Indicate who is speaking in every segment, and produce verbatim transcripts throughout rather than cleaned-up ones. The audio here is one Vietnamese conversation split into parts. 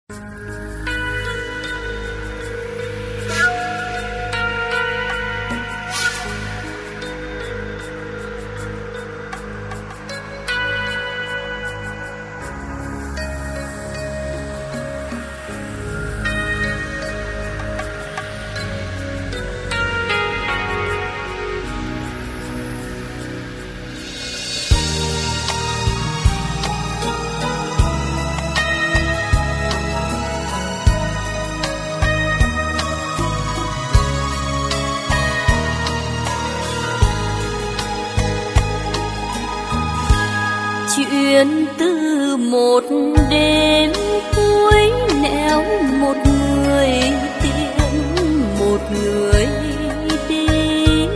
Speaker 1: Chuyện từ một đêm cuối nẻo một người tìm một người đi,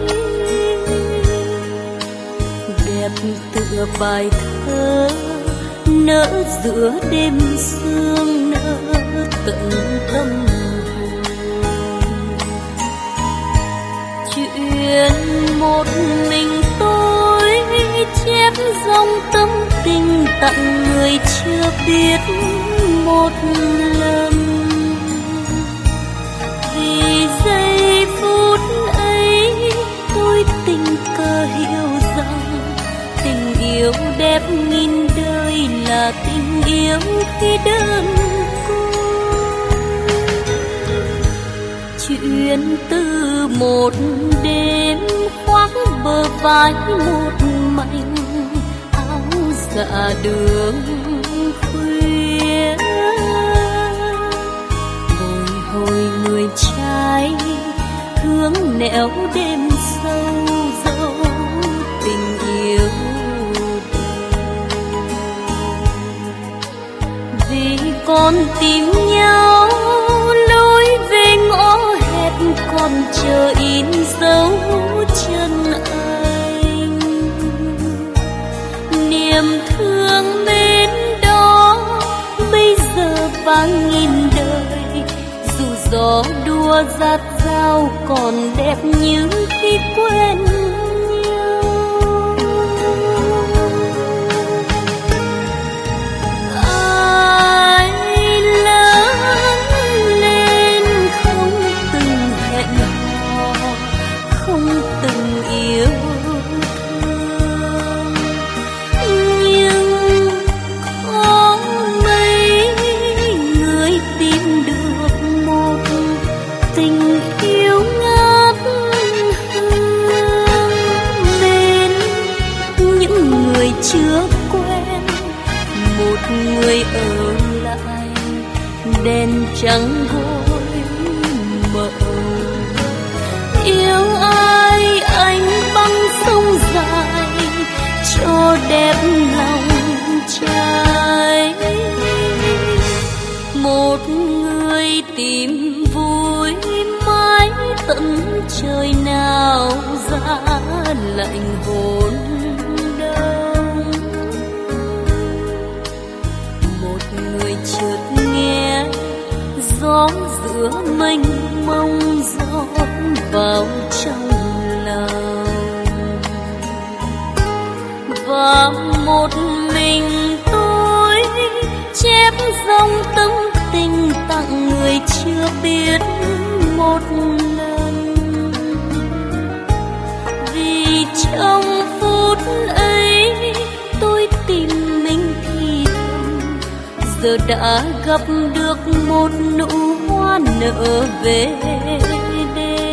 Speaker 1: đẹp tựa bài thơ nở giữa đêm sương, nở tận tâm hồn. Chuyện một mình tôi chép dòng tâm tình tặng người chưa biết một lần. Vì giây phút ấy tôi tình cờ hiểu rằng tình yêu đẹp nghìn đời là tình yêu khi đơn côi. Chuyện từ một đêm khoác bờ vai một mảnh áo dạ đường khuya, bồi hồi người trai hướng nẻo đêm sâu dấu tình yêu đời. Vì con tìm nhau lối về ngõ hẹp còn chờ in dấu chân anh, niềm thương bên đó bây giờ vang nghìn đời. Dù gió đua dạt dao còn đẹp như khi quen nhau. Ai lớn lên không từng hẹn hò, không từng yêu thương, nhưng có mấy người tìm được một tình yêu ngát hương. Bên những người chưa quen, một người ở lại đèn trắng gối mộng. Yêu ai anh băng sông dài cho đẹp lòng trai. Một người tìm vui mãi tận trời nào giá lạnh hồn đông. Một người chợt nghe gió giữa mênh mông rót vào trong lòng, và một mình tôi chép dòng tâm tình tặng người chưa biết một lần. Vì trong phút ấy tôi tìm mình thì thầm, giờ đã gặp được một nụ hoa nở về đêm.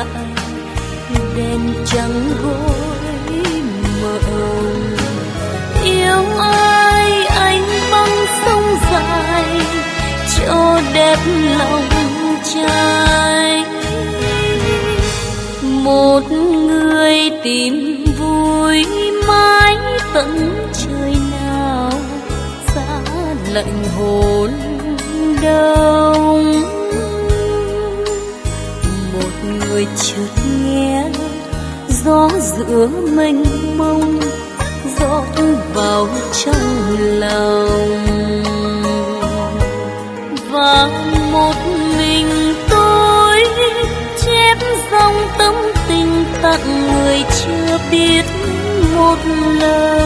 Speaker 1: lại đèn trắng gối mộng. Yêu ai anh băng sông dài cho đẹp lòng trai. Một người tìm vui mãi tận trời nào, giá lạnh hồn đông. Một người chợt nghe gió giữa mênh mông rót vào trong lòng, và một mình tôi chép dòng tâm tình tặng người chưa biết một lần.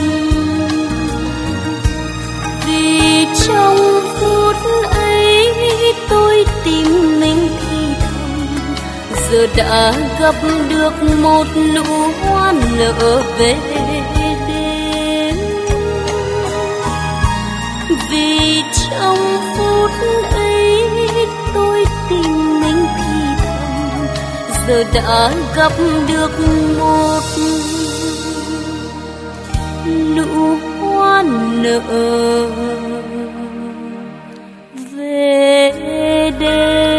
Speaker 1: Vì trong phút ấy tôi tìm mình thì thầm, giờ đã gặp được một nụ hoa nở về đêm. Vì trong phút ấy tôi tìm mình thì thầm, giờ đã gặp được một nụ hoa nở về đêm.